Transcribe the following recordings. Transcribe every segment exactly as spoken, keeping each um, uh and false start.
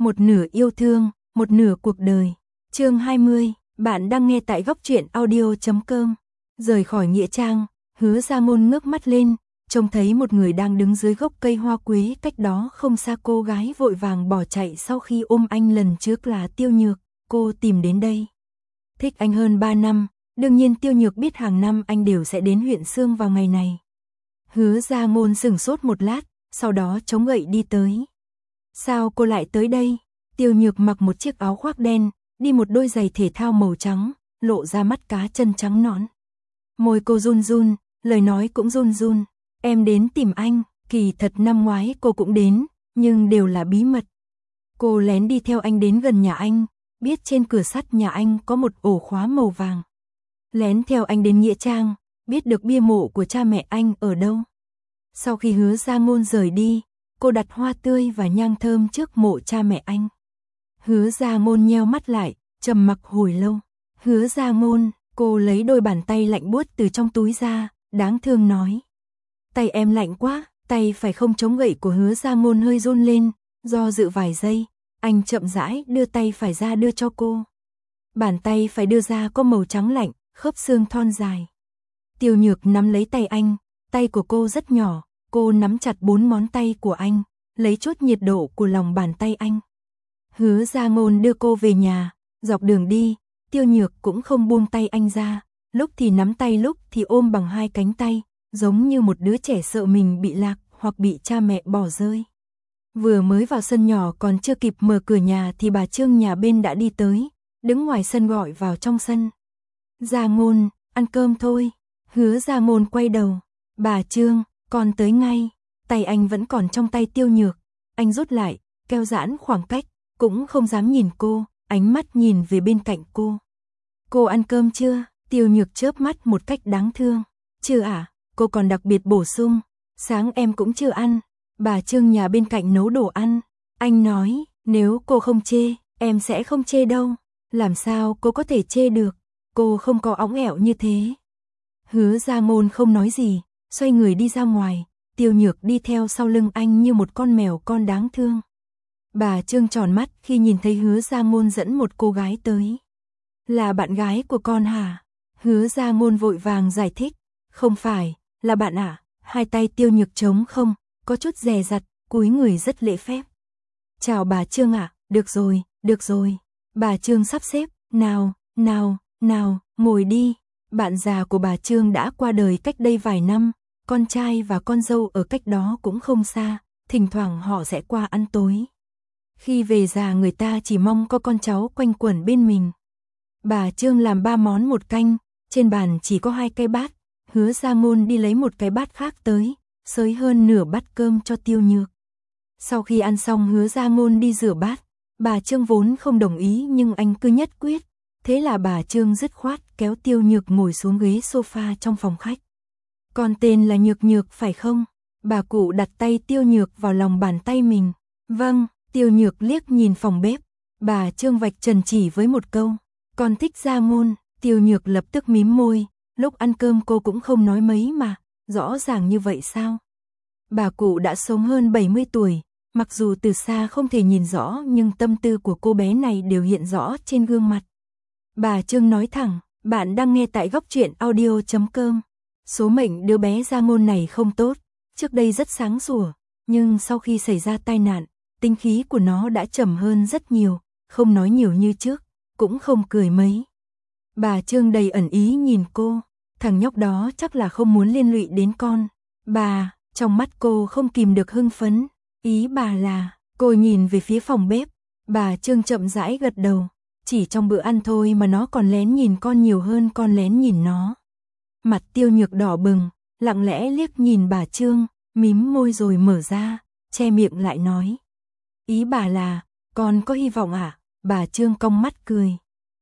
một nửa yêu thương, một nửa cuộc đời. Chương hai mươi, bạn đang nghe tại góc truyện audio chấm com. Rời khỏi nghĩa trang, Hứa Gia Ngôn ngước mắt lên, trông thấy một người đang đứng dưới gốc cây hoa quế cách đó không xa. Cô gái vội vàng bỏ chạy sau khi ôm anh lần trước là Tiêu Nhược, cô tìm đến đây. Thích anh hơn ba năm, đương nhiên Tiêu Nhược biết hàng năm anh đều sẽ đến huyện Sương vào ngày này. Hứa Gia Ngôn sững sốt một lát, sau đó chống gậy đi tới. Sao cô lại tới đây? Tiêu Nhược mặc một chiếc áo khoác đen, đi một đôi giày thể thao màu trắng, lộ ra mắt cá chân trắng nõn. Môi cô run run, lời nói cũng run run. Em đến tìm anh, kỳ thật năm ngoái cô cũng đến, nhưng đều là bí mật. Cô lén đi theo anh đến gần nhà anh, biết trên cửa sắt nhà anh có một ổ khóa màu vàng. Lén theo anh đến nghĩa trang, biết được bia mộ của cha mẹ anh ở đâu. Sau khi Hứa Gia Ngôn rời đi, cô đặt hoa tươi và nhang thơm trước mộ cha mẹ anh. Hứa Gia Ngôn nheo mắt lại, trầm mặc hồi lâu. Hứa Gia Ngôn, cô lấy đôi bàn tay lạnh buốt từ trong túi ra, đáng thương nói. Tay em lạnh quá, tay phải không chống gậy của Hứa Gia Ngôn hơi run lên, do dự vài giây, anh chậm rãi đưa tay phải ra đưa cho cô. Bàn tay phải đưa ra có màu trắng lạnh, khớp xương thon dài. Tiêu Nhược nắm lấy tay anh, tay của cô rất nhỏ, cô nắm chặt bốn ngón tay của anh, lấy chút nhiệt độ của lòng bàn tay anh. Hứa Gia Ngôn đưa cô về nhà, dọc đường đi, Tiêu Nhược cũng không buông tay anh ra, lúc thì nắm tay lúc thì ôm bằng hai cánh tay, giống như một đứa trẻ sợ mình bị lạc hoặc bị cha mẹ bỏ rơi. Vừa mới vào sân nhỏ còn chưa kịp mở cửa nhà thì bà Trương nhà bên đã đi tới, đứng ngoài sân gọi vào trong sân. Gia Ngôn, ăn cơm thôi. Hứa Gia Ngôn quay đầu. Bà Trương, con tới ngay. Tay anh vẫn còn trong tay Tiêu Nhược. Anh rút lại, kéo giãn khoảng cách, cũng không dám nhìn cô, ánh mắt nhìn về bên cạnh cô. Cô ăn cơm chưa? Tiêu Nhược chớp mắt một cách đáng thương. Chưa ạ, à? Cô còn đặc biệt bổ sung. Sáng em cũng chưa ăn. Bà Trương nhà bên cạnh nấu đồ ăn. Anh nói, nếu cô không chê, em sẽ không chê đâu. Làm sao cô có thể chê được? Cô không có óng ẻo như thế. Hứa Gia Ngôn không nói gì, xoay người đi ra ngoài. Tiêu Nhược đi theo sau lưng anh như một con mèo con đáng thương. Bà Trương tròn mắt khi nhìn thấy Hứa Gia Ngôn dẫn một cô gái tới. Là bạn gái của con hả? Hứa Gia Ngôn vội vàng giải thích. Không phải, là bạn ạ. À? Hai tay Tiêu Nhược trống không, có chút dè dặt, cúi người rất lễ phép. Chào bà Trương ạ, à? Được rồi, được rồi. Bà Trương sắp xếp, nào, nào, nào, ngồi đi. Bạn già của bà Trương đã qua đời cách đây vài năm, con trai và con dâu ở cách đó cũng không xa, thỉnh thoảng họ sẽ qua ăn tối. Khi về già người ta chỉ mong có con cháu quanh quẩn bên mình. Bà Trương làm ba món một canh, trên bàn chỉ có hai cái bát. Hứa Gia Ngôn đi lấy một cái bát khác tới, xới hơn nửa bát cơm cho Tiêu Nhược. Sau khi ăn xong Hứa Gia Ngôn đi rửa bát, bà Trương vốn không đồng ý nhưng anh cứ nhất quyết. Thế là bà Trương dứt khoát kéo Tiêu Nhược ngồi xuống ghế sofa trong phòng khách. Con tên là Nhược Nhược phải không? Bà cụ đặt tay Tiêu Nhược vào lòng bàn tay mình. Vâng, Tiêu Nhược liếc nhìn phòng bếp. Bà Trương vạch trần chỉ với một câu. Con thích Gia Ngôn. Tiêu Nhược lập tức mím môi. Lúc ăn cơm cô cũng không nói mấy mà. Rõ ràng như vậy sao? Bà cụ đã sống hơn bảy mươi tuổi. Mặc dù từ xa không thể nhìn rõ nhưng tâm tư của cô bé này đều hiện rõ trên gương mặt. Bà Trương nói thẳng, bạn đang nghe tại góc truyện audio chấm com. Số mệnh đứa bé Gia Ngôn này không tốt, trước đây rất sáng sủa, nhưng sau khi xảy ra tai nạn, tính khí của nó đã trầm hơn rất nhiều, không nói nhiều như trước, cũng không cười mấy. Bà Trương đầy ẩn ý nhìn cô, thằng nhóc đó chắc là không muốn liên lụy đến con. Bà, trong mắt cô không kìm được hưng phấn, ý bà là, cô nhìn về phía phòng bếp, bà Trương chậm rãi gật đầu. Chỉ trong bữa ăn thôi mà nó còn lén nhìn con nhiều hơn con lén nhìn nó. Mặt Tiêu Nhược đỏ bừng, lặng lẽ liếc nhìn bà Trương, mím môi rồi mở ra, che miệng lại nói. Ý bà là, con có hy vọng à? Bà Trương cong mắt cười.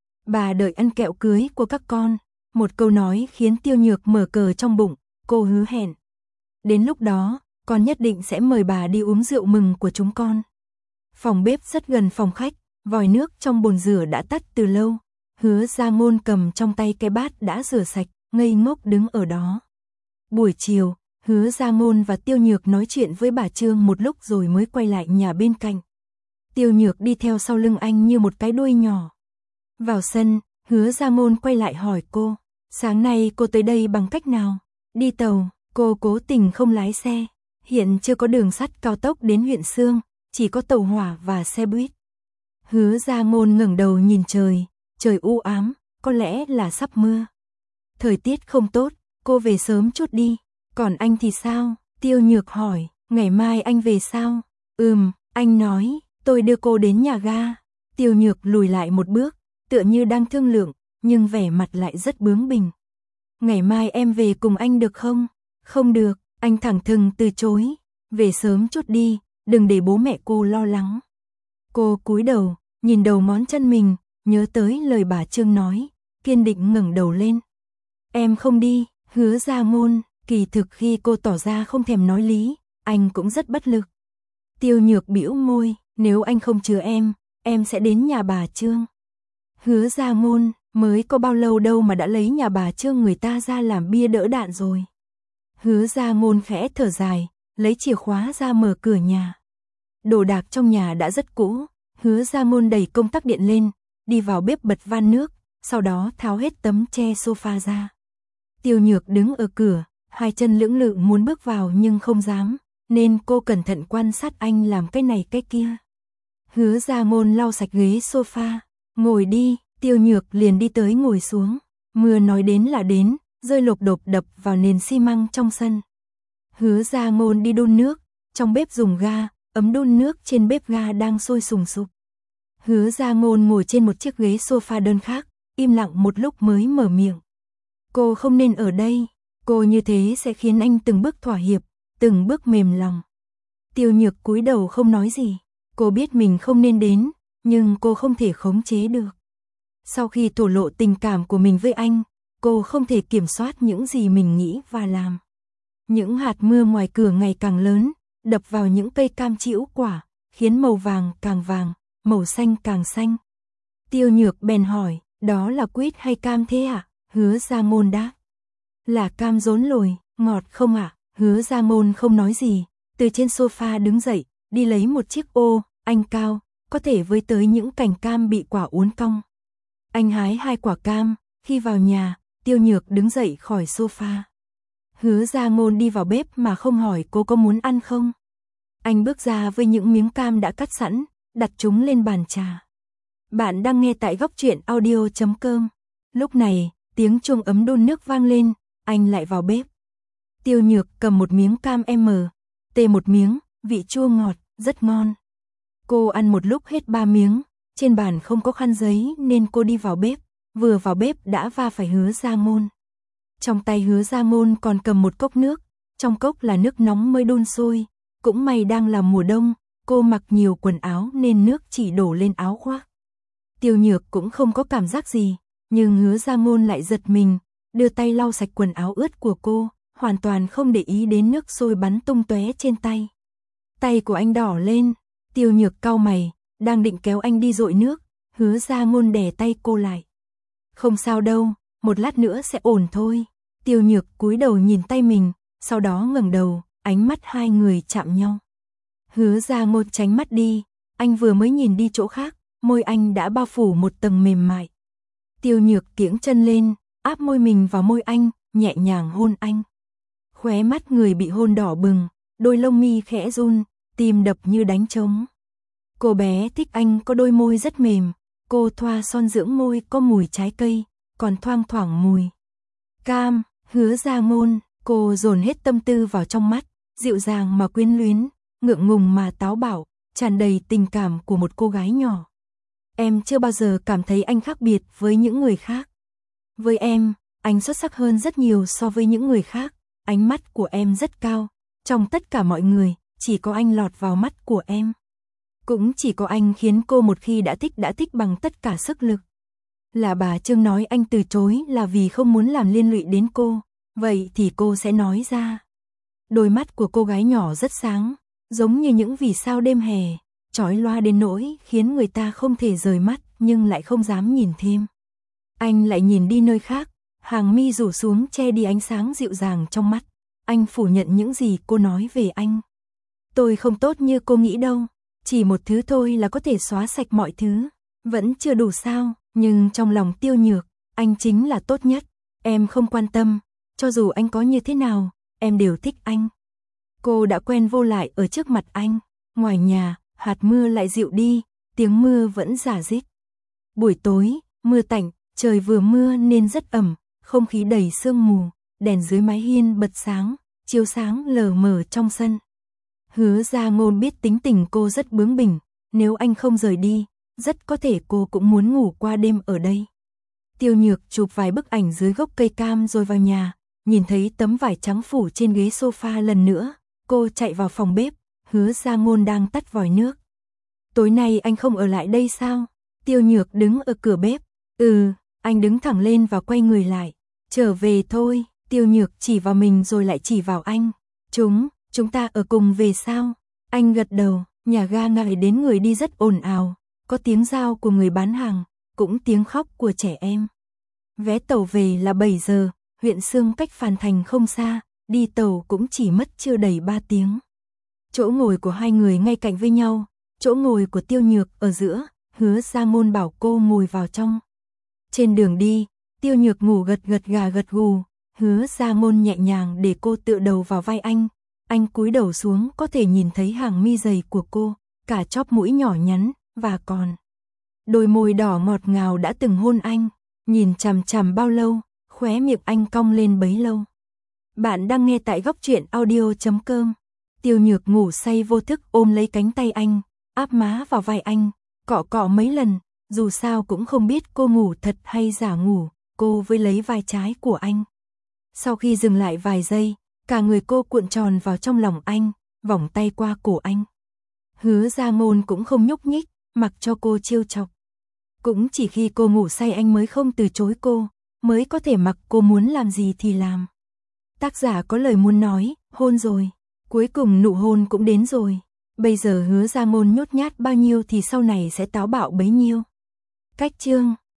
Bà đợi ăn kẹo cưới của các con. Một câu nói khiến Tiêu Nhược mở cờ trong bụng, cô hứa hẹn. Đến lúc đó, con nhất định sẽ mời bà đi uống rượu mừng của chúng con. Phòng bếp rất gần phòng khách. Vòi nước trong bồn rửa đã tắt từ lâu. Hứa Gia Ngôn cầm trong tay cái bát đã rửa sạch, ngây ngốc đứng ở đó. Buổi chiều, Hứa Gia Ngôn và Tiêu Nhược nói chuyện với bà Trương một lúc rồi mới quay lại nhà bên cạnh. Tiêu Nhược đi theo sau lưng anh như một cái đuôi nhỏ. Vào sân, Hứa Gia Ngôn quay lại hỏi cô, sáng nay cô tới đây bằng cách nào? Đi tàu, cô cố tình không lái xe. Hiện chưa có đường sắt cao tốc đến huyện Xương, chỉ có tàu hỏa và xe buýt. Hứa Gia Ngôn ngẩng đầu nhìn trời, trời u ám, có lẽ là sắp mưa. Thời tiết không tốt, cô về sớm chút đi. Còn anh thì sao? Tiêu Nhược hỏi, ngày mai anh về sao? Ừm, anh nói, tôi đưa cô đến nhà ga. Tiêu Nhược lùi lại một bước, tựa như đang thương lượng, nhưng vẻ mặt lại rất bướng bỉnh. Ngày mai em về cùng anh được không? Không được, anh thẳng thừng từ chối. Về sớm chút đi, đừng để bố mẹ cô lo lắng. Cô cúi đầu, nhìn đầu ngón chân mình, nhớ tới lời bà Trương nói, kiên định ngẩng đầu lên. Em không đi. Hứa Gia Ngôn, kỳ thực khi cô tỏ ra không thèm nói lý, anh cũng rất bất lực. Tiêu Nhược bĩu môi, nếu anh không chứa em, em sẽ đến nhà bà Trương. Hứa Gia Ngôn, mới có bao lâu đâu mà đã lấy nhà bà Trương người ta ra làm bia đỡ đạn rồi. Hứa Gia Ngôn khẽ thở dài, lấy chìa khóa ra mở cửa nhà. Đồ đạc trong nhà đã rất cũ, Hứa Gia Ngôn đẩy công tắc điện lên, đi vào bếp bật van nước, sau đó tháo hết tấm che sofa ra. Tiêu Nhược đứng ở cửa, hai chân lưỡng lự muốn bước vào nhưng không dám, nên cô cẩn thận quan sát anh làm cái này cái kia. Hứa Gia Ngôn lau sạch ghế sofa, ngồi đi, Tiêu Nhược liền đi tới ngồi xuống. Mưa nói đến là đến, rơi lộp độp đập vào nền xi măng trong sân. Hứa Gia Ngôn đi đun nước, trong bếp dùng ga, ấm đun nước trên bếp ga đang sôi sùng sục. Hứa Gia Ngôn ngồi trên một chiếc ghế sofa đơn khác, im lặng một lúc mới mở miệng. Cô không nên ở đây, cô như thế sẽ khiến anh từng bước thỏa hiệp, từng bước mềm lòng. Tiêu Nhược cúi đầu không nói gì, cô biết mình không nên đến, nhưng cô không thể khống chế được. Sau khi thổ lộ tình cảm của mình với anh, cô không thể kiểm soát những gì mình nghĩ và làm. Những hạt mưa ngoài cửa ngày càng lớn, đập vào những cây cam trĩu quả, khiến màu vàng càng vàng, màu xanh càng xanh. Tiêu Nhược bèn hỏi, đó là quýt hay cam thế ạ? À? Hứa Gia Ngôn đáp, là cam rốn lồi, ngọt không ạ? À? Hứa Gia Ngôn không nói gì, từ trên sofa đứng dậy, đi lấy một chiếc ô, anh cao, có thể với tới những cành cam bị quả uốn cong. Anh hái hai quả cam, khi vào nhà, Tiêu Nhược đứng dậy khỏi sofa. Hứa Gia Ngôn đi vào bếp mà không hỏi cô có muốn ăn không. Anh bước ra với những miếng cam đã cắt sẵn, đặt chúng lên bàn trà. Bạn đang nghe tại góc truyện audio chấm com. Lúc này, tiếng chuông ấm đun nước vang lên, anh lại vào bếp. Tiêu Nhược cầm một miếng cam M, tê một miếng, vị chua ngọt, rất ngon. Cô ăn một lúc hết ba miếng, trên bàn không có khăn giấy nên cô đi vào bếp, vừa vào bếp đã va phải Hứa Gia Ngôn. Trong tay Hứa Gia Ngôn còn cầm một cốc nước, trong cốc là nước nóng mới đun sôi, cũng may đang là mùa đông, cô mặc nhiều quần áo nên nước chỉ đổ lên áo khoác. Tiêu Nhược cũng không có cảm giác gì, nhưng Hứa Gia Ngôn lại giật mình, đưa tay lau sạch quần áo ướt của cô, hoàn toàn không để ý đến nước sôi bắn tung tóe trên tay. Tay của anh đỏ lên, Tiêu Nhược cau mày, đang định kéo anh đi dội nước, Hứa Gia Ngôn đè tay cô lại. Không sao đâu, một lát nữa sẽ ổn thôi. Tiêu Nhược cúi đầu nhìn tay mình, sau đó ngẩng đầu, ánh mắt hai người chạm nhau. Hứa Gia Ngôn tránh mắt đi, anh vừa mới nhìn đi chỗ khác, môi anh đã bao phủ một tầng mềm mại. Tiêu Nhược kiễng chân lên, áp môi mình vào môi anh, nhẹ nhàng hôn anh. Khóe mắt người bị hôn đỏ bừng, đôi lông mi khẽ run, tim đập như đánh trống. Cô bé thích anh có đôi môi rất mềm, cô thoa son dưỡng môi có mùi trái cây, còn thoang thoảng mùi cam. Hứa Gia Ngôn, cô dồn hết tâm tư vào trong mắt, dịu dàng mà quyến luyến, ngượng ngùng mà táo bạo, tràn đầy tình cảm của một cô gái nhỏ. Em chưa bao giờ cảm thấy anh khác biệt với những người khác. Với em, anh xuất sắc hơn rất nhiều so với những người khác, ánh mắt của em rất cao, trong tất cả mọi người, chỉ có anh lọt vào mắt của em. Cũng chỉ có anh khiến cô một khi đã thích đã thích bằng tất cả sức lực. Là bà Trương nói anh từ chối là vì không muốn làm liên lụy đến cô, vậy thì cô sẽ nói ra. Đôi mắt của cô gái nhỏ rất sáng, giống như những vì sao đêm hè, chói loa đến nỗi khiến người ta không thể rời mắt nhưng lại không dám nhìn thêm. Anh lại nhìn đi nơi khác, hàng mi rủ xuống che đi ánh sáng dịu dàng trong mắt. Anh phủ nhận những gì cô nói về anh. Tôi không tốt như cô nghĩ đâu, Chỉ một thứ thôi là có thể xóa sạch mọi thứ. Vẫn chưa đủ sao, nhưng trong lòng Tiêu Nhược, anh chính là tốt nhất. Em không quan tâm, cho dù anh có như thế nào, em đều thích anh. Cô đã quen vô lại ở trước mặt anh. Ngoài nhà, hạt mưa lại dịu đi, tiếng mưa vẫn rả rích. Buổi tối, mưa tạnh, trời vừa mưa nên rất ẩm, không khí đầy sương mù, đèn dưới mái hiên bật sáng, chiếu sáng lờ mờ trong sân. Hứa Gia Ngôn biết tính tình cô rất bướng bỉnh, nếu anh không rời đi, rất có thể cô cũng muốn ngủ qua đêm ở đây. Tiêu Nhược chụp vài bức ảnh dưới gốc cây cam rồi vào nhà, nhìn thấy tấm vải trắng phủ trên ghế sofa lần nữa, cô chạy vào phòng bếp, Hứa Gia Ngôn đang tắt vòi nước. Tối nay anh không ở lại đây sao? Tiêu Nhược đứng ở cửa bếp. Ừ, anh đứng thẳng lên và quay người lại. Trở về thôi, Tiêu Nhược chỉ vào mình rồi lại chỉ vào anh. Chúng, chúng ta ở cùng về sao? Anh gật đầu, nhà ga ngại đến người đi rất ồn ào, có tiếng rao của người bán hàng, cũng tiếng khóc của trẻ em. Vé tàu về là bảy giờ, huyện Xương cách Phàn Thành không xa, đi tàu cũng chỉ mất chưa đầy ba tiếng. Chỗ ngồi của hai người ngay cạnh với nhau, chỗ ngồi của Tiêu Nhược ở giữa, Hứa Gia Ngôn bảo cô ngồi vào trong. Trên đường đi, Tiêu Nhược ngủ gật gật gà gật gù, Hứa Gia Ngôn nhẹ nhàng để cô tựa đầu vào vai anh. Anh cúi đầu xuống có thể nhìn thấy hàng mi dày của cô, cả chóp mũi nhỏ nhắn, và còn đôi môi đỏ ngọt ngào đã từng hôn anh. Nhìn chằm chằm bao lâu, khóe miệng anh cong lên bấy lâu. Bạn đang nghe tại góc truyện audio chấm com. Tiêu Nhược ngủ say vô thức ôm lấy cánh tay anh, áp má vào vai anh, cọ cọ mấy lần, dù sao cũng không biết cô ngủ thật hay giả ngủ, cô với lấy vai trái của anh. Sau khi dừng lại vài giây, cả người cô cuộn tròn vào trong lòng anh, vòng tay qua cổ anh. Hứa Gia Ngôn cũng không nhúc nhích, mặc cho cô trêu chọc. Cũng chỉ khi cô ngủ say anh mới không từ chối cô, mới có thể mặc cô muốn làm gì thì làm. Tác giả có lời muốn nói, hôn rồi. Cuối cùng nụ hôn cũng đến rồi. Bây giờ Hứa Gia Ngôn nhút nhát bao nhiêu thì sau này sẽ táo bạo bấy nhiêu. Cách chương